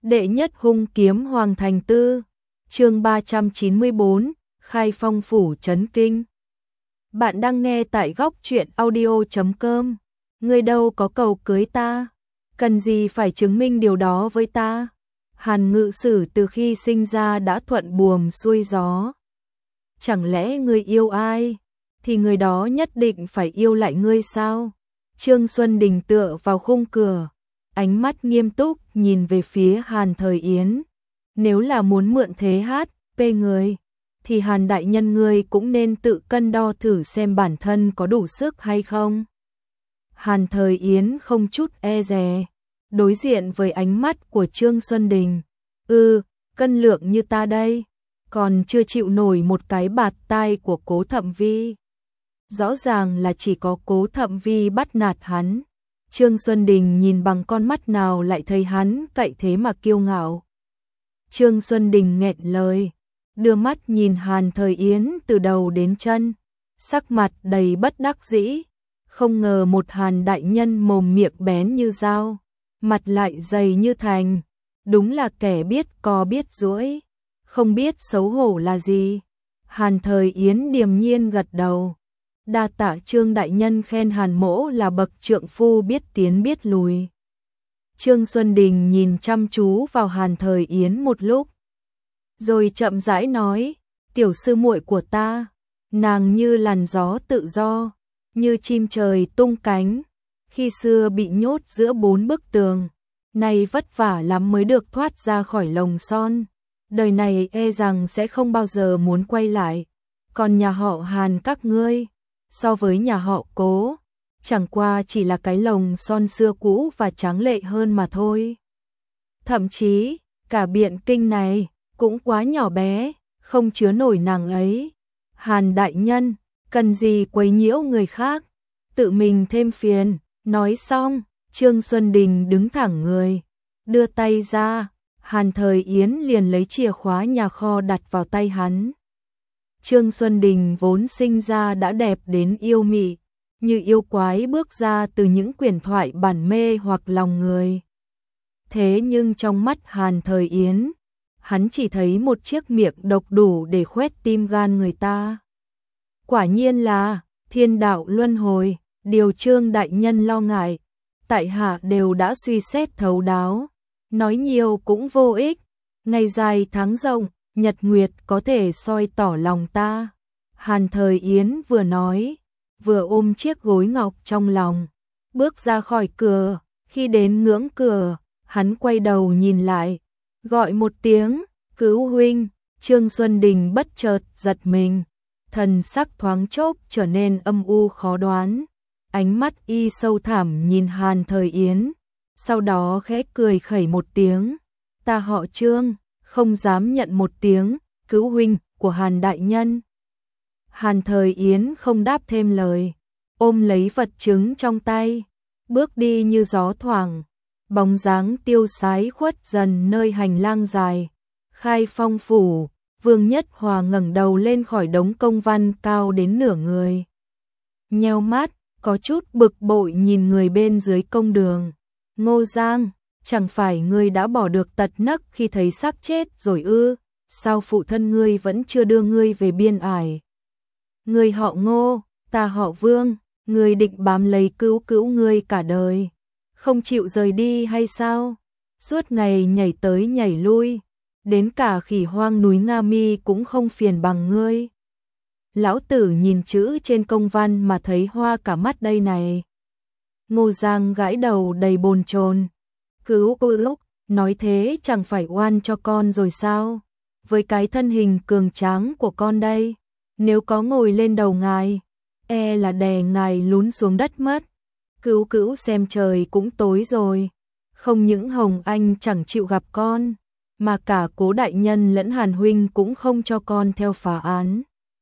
Đệ nhất hung kiếm Hoàng Thành Tư, chương 394, khai phong phủ chấn kinh. Bạn đang nghe tại góc truyện audio.com. Ngươi đâu có cầu cưới ta, cần gì phải chứng minh điều đó với ta. Hàn Ngự Sử từ khi sinh ra đã thuận buồm xuôi gió. Chẳng lẽ ngươi yêu ai, thì người đó nhất định phải yêu lại ngươi sao? Trương Xuân Đình tựa vào khung cửa, ánh mắt nghiêm túc nhìn về phía Hàn Thời Yến. Nếu là muốn mượn thế hát, pê người, thì Hàn đại nhân ngươi cũng nên tự cân đo thử xem bản thân có đủ sức hay không. Hàn Thời Yến không chút e dè, đối diện với ánh mắt của Trương Xuân Đình. Cân lượng như ta đây, còn chưa chịu nổi một cái bạt tai của Cố Thậm Vi. Rõ ràng là chỉ có Cố Thậm Vi bắt nạt hắn. Trương Xuân Đình nhìn bằng con mắt nào lại thấy hắn cậy thế mà kiêu ngạo. Trương Xuân Đình nghẹn lời, đưa mắt nhìn Hàn Thời Yến từ đầu đến chân, sắc mặt đầy bất đắc dĩ. Không ngờ một Hàn đại nhân mồm miệng bén như dao, mặt lại dày như thành, đúng là kẻ biết co biết duỗi, không biết xấu hổ là gì. Hàn Thời Yến điềm nhiên gật đầu. Đa tạ Trương đại nhân khen Hàn mỗ là bậc trượng phu biết tiến biết lùi. Trương Xuân Đình nhìn chăm chú vào Hàn Thời Yến một lúc, rồi chậm rãi nói, tiểu sư muội của ta, nàng như làn gió tự do, như chim trời tung cánh, khi xưa bị nhốt giữa bốn bức tường, nay vất vả lắm mới được thoát ra khỏi lồng son, đời này e rằng sẽ không bao giờ muốn quay lại. Còn nhà họ Hàn các ngươi, so với nhà họ Cố, chẳng qua chỉ là cái lồng son xưa cũ và tráng lệ hơn mà thôi. Thậm chí, cả Biện Kinh này cũng quá nhỏ bé, không chứa nổi nàng ấy. Hàn đại nhân, cần gì quấy nhiễu người khác, tự mình thêm phiền. Nói xong, Trương Xuân Đình đứng thẳng người, đưa tay ra, Hàn Thời Yến liền lấy chìa khóa nhà kho đặt vào tay hắn. Trương Xuân Đình vốn sinh ra đã đẹp đến yêu mị, như yêu quái bước ra từ những quyển thoại bản mê hoặc lòng người. Thế nhưng trong mắt Hàn Thời Yến, hắn chỉ thấy một chiếc miệng độc đủ để khoét tim gan người ta. Quả nhiên là thiên đạo luân hồi, điều Trương đại nhân lo ngại, tại hạ đều đã suy xét thấu đáo, nói nhiều cũng vô ích, ngày dài tháng rộng, nhật nguyệt có thể soi tỏ lòng ta. Hàn Thời Yến vừa nói, vừa ôm chiếc gối ngọc trong lòng, bước ra khỏi cửa. Khi đến ngưỡng cửa, hắn quay đầu nhìn lại, gọi một tiếng, cứu huynh. Trương Xuân Đình bất chợt giật mình, thần sắc thoáng chốc trở nên âm u khó đoán, ánh mắt y sâu thẳm nhìn Hàn Thời Yến, sau đó khẽ cười khẩy một tiếng, ta họ Trương, không dám nhận một tiếng cứu huynh của Hàn đại nhân. Hàn Thời Yến không đáp thêm lời, ôm lấy vật chứng trong tay, bước đi như gió thoảng, bóng dáng tiêu sái khuất dần nơi hành lang dài. Khai phong phủ, Vương Nhất Hòa ngẩng đầu lên khỏi đống công văn cao đến nửa người, nheo mắt, có chút bực bội nhìn người bên dưới công đường. Ngô Giang, chẳng phải ngươi đã bỏ được tật nấc khi thấy xác chết rồi ư? Sao phụ thân ngươi vẫn chưa đưa ngươi về biên ải? Ngươi họ Ngô, ta họ Vương, ngươi định bám lấy cứu cứu ngươi cả đời, không chịu rời đi hay sao? Suốt ngày nhảy tới nhảy lui, đến cả khỉ hoang núi Nga Mi cũng không phiền bằng ngươi. Lão tử nhìn chữ trên công văn mà thấy hoa cả mắt đây này. Ngô Giang gãi đầu đầy bồn chồn. Cứu lúc nói thế chẳng phải oan cho con rồi sao? Với cái thân hình cường tráng của con đây, nếu có ngồi lên đầu ngài, e là đè ngài lún xuống đất mất. Cứu cứu xem trời cũng tối rồi, không những Hồng Anh chẳng chịu gặp con, mà cả Cố đại nhân lẫn Hàn huynh cũng không cho con theo phá án.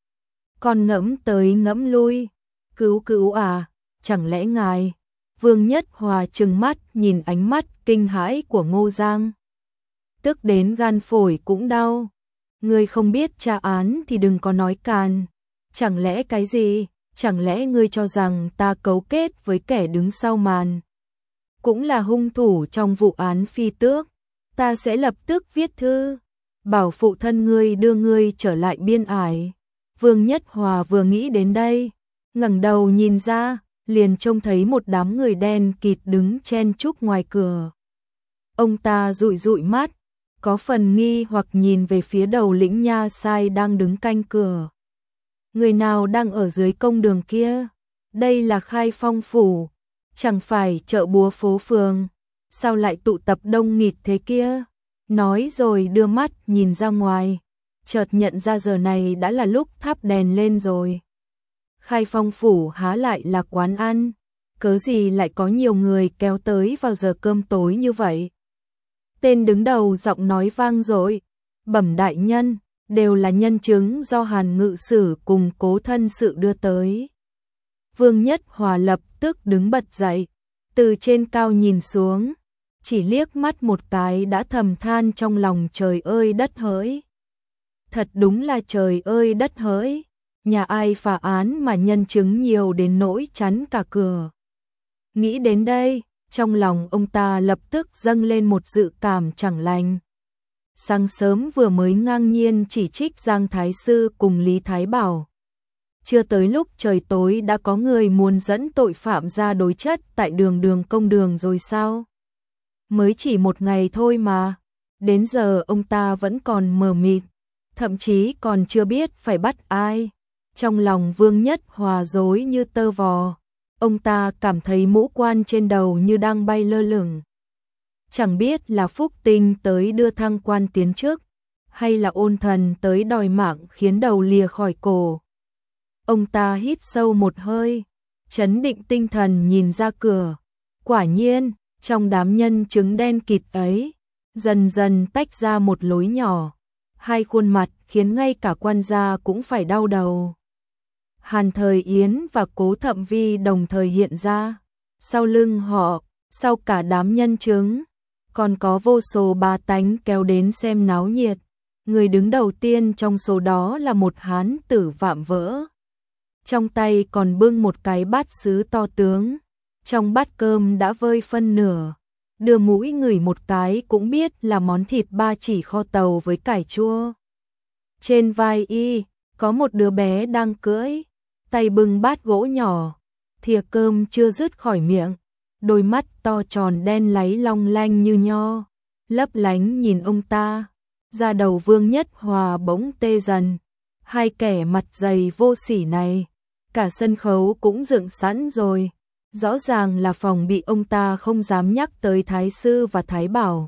Con ngẫm tới ngẫm lui, cứu cứu à, chẳng lẽ ngài? Vương Nhất Hòa trừng mắt nhìn ánh mắt kinh hãi của Ngô Giang, tức đến gan phổi cũng đau. Ngươi không biết tra án thì đừng có nói càn. Chẳng lẽ cái gì? Chẳng lẽ ngươi cho rằng ta cấu kết với kẻ đứng sau màn, cũng là hung thủ trong vụ án Phi Tước? Ta sẽ lập tức viết thư, bảo phụ thân ngươi đưa ngươi trở lại biên ải. Vương Nhất Hòa vừa nghĩ đến đây, ngẩng đầu nhìn ra, liền trông thấy một đám người đen kịt đứng chen chúc ngoài cửa. Ông ta dụi dụi mắt, có phần nghi hoặc nhìn về phía đầu lĩnh nha sai đang đứng canh cửa. Người nào đang ở dưới công đường kia? Đây là Khai Phong phủ, chẳng phải chợ búa phố phường, sao lại tụ tập đông nghịt thế kia? Nói rồi đưa mắt nhìn ra ngoài, chợt nhận ra giờ này đã là lúc thắp đèn lên rồi. Khai Phong phủ há lại là quán ăn, cớ gì lại có nhiều người kéo tới vào giờ cơm tối như vậy? Tên đứng đầu giọng nói vang dội, bẩm đại nhân, đều là nhân chứng do Hàn ngự sử cùng Cố thân sự đưa tới. Vương Nhất Hòa lập tức đứng bật dậy, từ trên cao nhìn xuống, chỉ liếc mắt một cái đã thầm than trong lòng trời ơi đất hỡi. Thật đúng là trời ơi đất hỡi, nhà ai phá án mà nhân chứng nhiều đến nỗi chắn cả cửa. Nghĩ đến đây, trong lòng ông ta lập tức dâng lên một dự cảm chẳng lành. Sáng sớm vừa mới ngang nhiên chỉ trích Giang Thái Sư cùng Lý Thái Bảo. Chưa tới lúc trời tối đã có người muốn dẫn tội phạm ra đối chất tại đường công đường rồi sao? Mới chỉ một ngày thôi mà, đến giờ ông ta vẫn còn mờ mịt, thậm chí còn chưa biết phải bắt ai. Trong lòng Vương Nhất Hòa rối như tơ vò, ông ta cảm thấy mũ quan trên đầu như đang bay lơ lửng. Chẳng biết là Phúc Tinh tới đưa thăng quan tiến chức, hay là Ôn Thần tới đòi mạng khiến đầu lìa khỏi cổ. Ông ta hít sâu một hơi, trấn định tinh thần nhìn ra cửa. Quả nhiên, trong đám nhân chứng đen kịt ấy, dần dần tách ra một lối nhỏ. Hai khuôn mặt khiến ngay cả quan gia cũng phải đau đầu. Hàn Thời Yến và Cố Thậm Vi đồng thời hiện ra. Sau lưng họ, sau cả đám nhân chứng, còn có vô số bá tánh kéo đến xem náo nhiệt. Người đứng đầu tiên trong số đó là một hán tử vạm vỡ. Trong tay còn bưng một cái bát sứ to tướng. Trong bát cơm đã vơi phân nửa. Đưa mũi ngửi một cái cũng biết là món thịt ba chỉ kho tàu với cải chua. Trên vai y, có một đứa bé đang cưỡi, tay bưng bát gỗ nhỏ, thìa cơm chưa dứt khỏi miệng, đôi mắt to tròn đen láy long lanh như nho, lấp lánh nhìn ông ta. Da đầu Vương Nhất Hòa bỗng tê dần, hai kẻ mặt dày vô sỉ này, cả sân khấu cũng dựng sẵn rồi, rõ ràng là phòng bị ông ta không dám nhắc tới Thái Sư và Thái Bảo.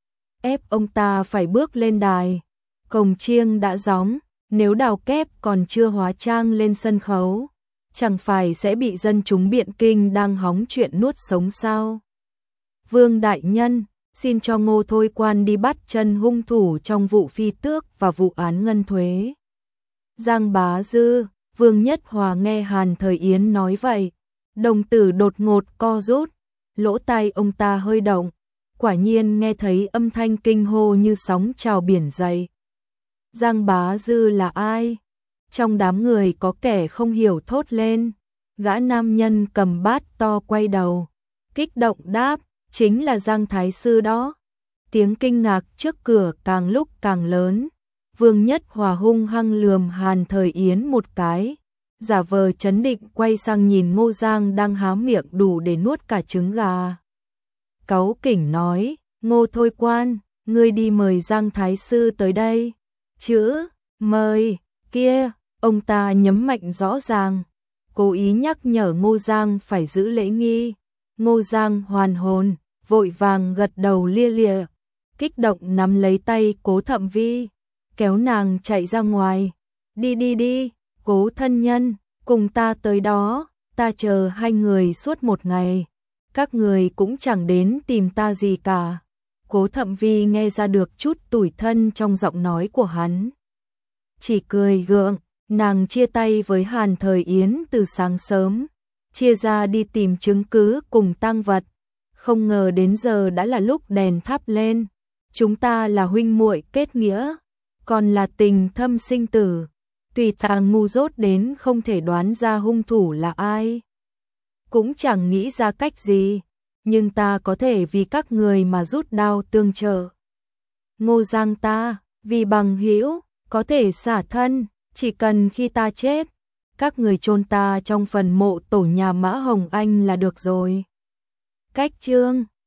Ép ông ta phải bước lên đài, cồng chiêng đã gióng, nếu đào kép còn chưa hóa trang lên sân khấu, chẳng phải sẽ bị dân chúng Biện Kinh đang hóng chuyện nuốt sống sao? Vương đại nhân, xin cho Ngô Thôi Quan đi bắt chân hung thủ trong vụ phi tước và vụ án ngân thuế. Giang Bá Dư, Vương Nhất Hòa nghe Hàn Thời Yến nói vậy, đồng tử đột ngột co rút, lỗ tai ông ta hơi động, quả nhiên nghe thấy âm thanh kinh hô như sóng trào biển dậy. Giang Bá Dư là ai? Trong đám người có kẻ không hiểu thốt lên. Gã nam nhân cầm bát to quay đầu, kích động đáp, chính là Giang Thái Sư đó. Tiếng kinh ngạc trước cửa càng lúc càng lớn. Vương Nhất Hòa hung hăng lườm Hàn Thời Yến một cái, giả vờ trấn định quay sang nhìn Ngô Giang đang há miệng đủ để nuốt cả trứng gà. Cáu kỉnh nói, Ngô Thôi Quan, ngươi đi mời Giang Thái Sư tới đây. Chữ, mời, kia, ông ta nhấn mạnh rõ ràng, cố ý nhắc nhở Ngô Giang phải giữ lễ nghi. Ngô Giang hoàn hồn, vội vàng gật đầu lia lịa, kích động nắm lấy tay Cố Thậm Vi, kéo nàng chạy ra ngoài. Đi đi đi, Cố thân nhân, cùng ta tới đó, ta chờ hai người suốt một ngày. Các người cũng chẳng đến tìm ta gì cả. Cố Thậm Vi nghe ra được chút tủi thân trong giọng nói của hắn. Chỉ cười gượng, nàng chia tay với Hàn Thời Yến từ sáng sớm, chia ra đi tìm chứng cứ cùng tang vật. Không ngờ đến giờ đã là lúc đèn thắp lên. Chúng ta là huynh muội kết nghĩa, còn là tình thâm sinh tử. Tùy ta ngu dốt đến không thể đoán ra hung thủ là ai, cũng chẳng nghĩ ra cách gì, nhưng ta có thể vì các người mà rút đao tương trợ. Ngô Giang ta, vì bằng hữu, có thể xả thân, chỉ cần khi ta chết, các người chôn ta trong phần mộ tổ nhà Mã Hồng Anh là được rồi. Cách chương